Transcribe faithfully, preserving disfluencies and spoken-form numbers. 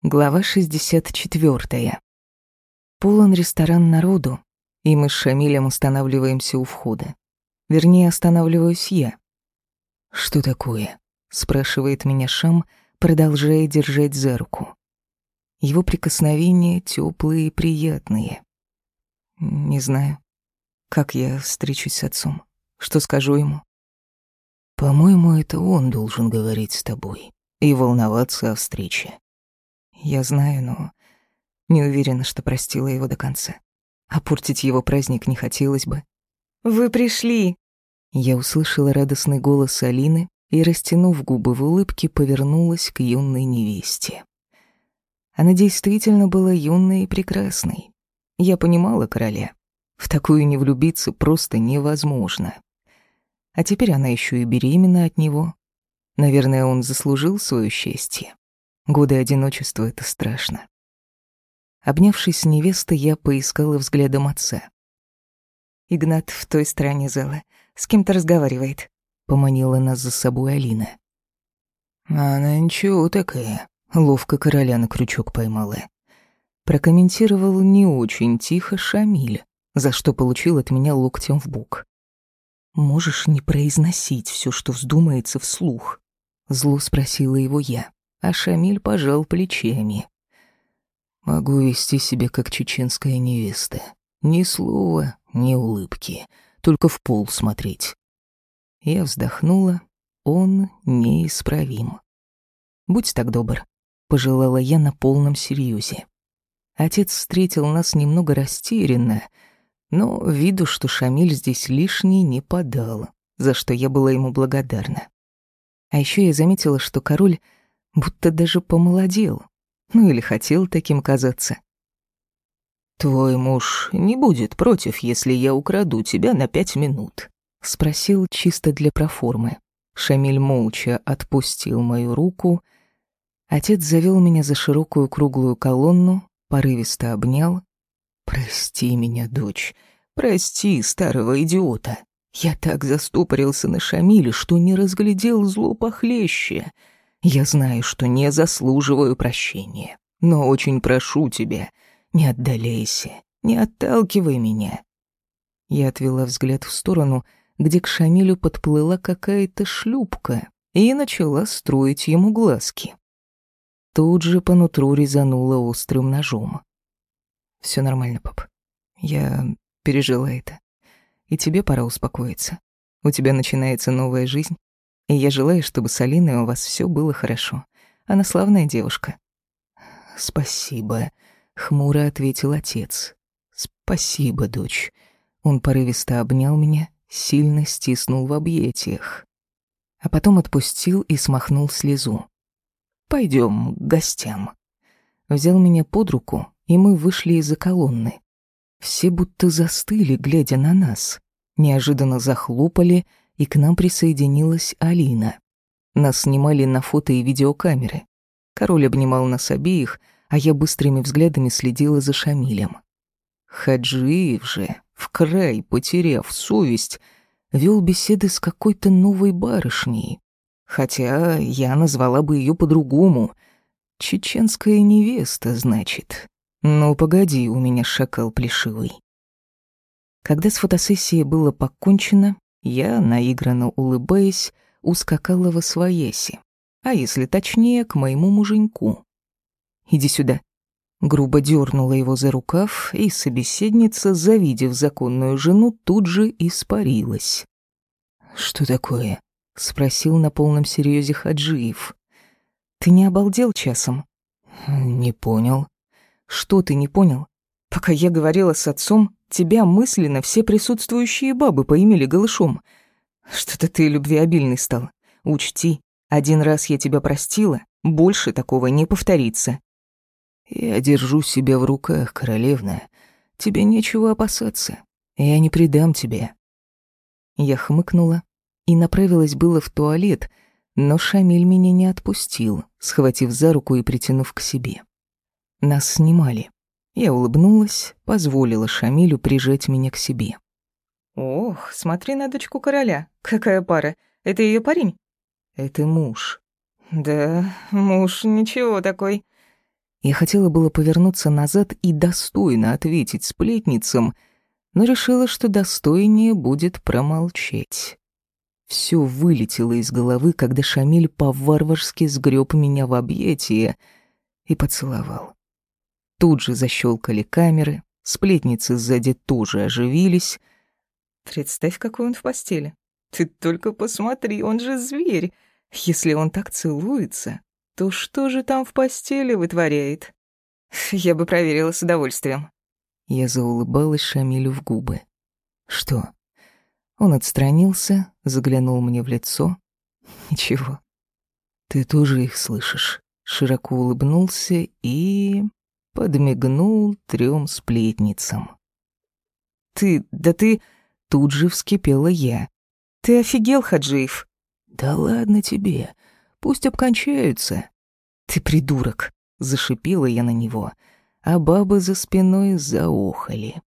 Глава шестьдесят четвёртая. Полон ресторан народу, и мы с Шамилем останавливаемся у входа. Вернее, останавливаюсь я. «Что такое?» — спрашивает меня Шам, продолжая держать за руку. Его прикосновения тёплые и приятные. Не знаю, как я встречусь с отцом, что скажу ему. «По-моему, это он должен говорить с тобой и волноваться о встрече». Я знаю, но не уверена, что простила его до конца. А портить его праздник не хотелось бы. «Вы пришли!» Я услышала радостный голос Алины и, растянув губы в улыбке, повернулась к юной невесте. Она действительно была юной и прекрасной. Я понимала короля. В такую не влюбиться просто невозможно. А теперь она еще и беременна от него. Наверное, он заслужил свое счастье. Годы одиночества — это страшно. Обнявшись с невестой, я поискала взглядом отца. «Игнат в той стороне зала. С кем-то разговаривает», — поманила нас за собой Алина. «Она ничего такая, ловко короля на крючок поймала», — прокомментировал не очень тихо Шамиль, за что получил от меня локтем в бок. «Можешь не произносить все, что вздумается вслух?» — зло спросила его я, а Шамиль пожал плечами. «Могу вести себя как чеченская невеста. Ни слова, ни улыбки, только в пол смотреть». Я вздохнула. Он неисправим. «Будь так добр», — пожелала я на полном серьезе. Отец встретил нас немного растерянно, но виду, что Шамиль здесь лишний, не подал, за что я была ему благодарна. А еще я заметила, что король будто даже помолодел, ну или хотел таким казаться. «Твой муж не будет против, если я украду тебя на пять минут?» — спросил чисто для проформы. Шамиль молча отпустил мою руку. Отец завел меня за широкую круглую колонну, порывисто обнял. «Прости меня, дочь, прости старого идиота. Я так застопорился на Шамиле, что не разглядел зло похлеще. Я знаю, что не заслуживаю прощения, но очень прошу тебя, не отдаляйся, не отталкивай меня». Я отвела взгляд в сторону, где к Шамилю подплыла какая-то шлюпка и начала строить ему глазки. Тут же по нутру резанула острым ножом. «Всё нормально, пап. Я пережила это. И тебе пора успокоиться. У тебя начинается новая жизнь, и я желаю, чтобы с Алиной у вас всё было хорошо. Она славная девушка». «Спасибо», — хмуро ответил отец. «Спасибо, дочь». Он порывисто обнял меня, сильно стиснул в объятиях, а потом отпустил и смахнул слезу. «Пойдём к гостям». Взял меня под руку, и мы вышли из-за колонны. Все будто застыли, глядя на нас. Неожиданно захлопали, и к нам присоединилась Алина. Нас снимали на фото и видеокамеры. Король обнимал нас обеих, а я быстрыми взглядами следила за Шамилем. Хаджиев же, в край потеряв совесть, вел беседы с какой-то новой барышней. Хотя я назвала бы ее по-другому. Чеченская невеста, значит. Ну, погоди, у меня шакал плешивый. Когда с фотосессией было покончено, я, наигранно улыбаясь, ускакала во свояси. А если точнее, к моему муженьку. «Иди сюда». Грубо дернула его за рукав, и собеседница, завидев законную жену, тут же испарилась. «Что такое?» — спросил на полном серьезе Хаджиев. «Ты не обалдел часом?» «Не понял». «Что ты не понял? Пока я говорила с отцом, тебя мысленно все присутствующие бабы поимели голышом. Что-то ты любвеобильный стал. Учти, один раз я тебя простила, больше такого не повторится». «Я держу себя в руках, королевна. Тебе нечего опасаться. Я не предам тебя». Я хмыкнула и направилась было в туалет, но Шамиль меня не отпустил, схватив за руку и притянув к себе. Нас снимали. Я улыбнулась, позволила Шамилю прижать меня к себе. «Ох, смотри на дочку короля. Какая пара. Это ее парень?» «Это муж». «Да, муж ничего такой». Я хотела было повернуться назад и достойно ответить сплетницам, но решила, что достойнее будет промолчать. Всё вылетело из головы, когда Шамиль по-варварски сгреб меня в объятия и поцеловал. Тут же защелкали камеры, сплетницы сзади тоже оживились. «Представь, какой он в постели. Ты только посмотри, он же зверь. Если он так целуется, то что же там в постели вытворяет?» «Я бы проверила с удовольствием». Я заулыбалась Шамилю в губы. «Что?» Он отстранился, заглянул мне в лицо. «Ничего. Ты тоже их слышишь?» Широко улыбнулся и подмигнул трём сплетницам. «Ты, да ты...» Тут же вскипела я. «Ты офигел, Хаджиев?» «Да ладно тебе. Пусть обкончаются». «Ты придурок», — зашипела я на него, а бабы за спиной заохали.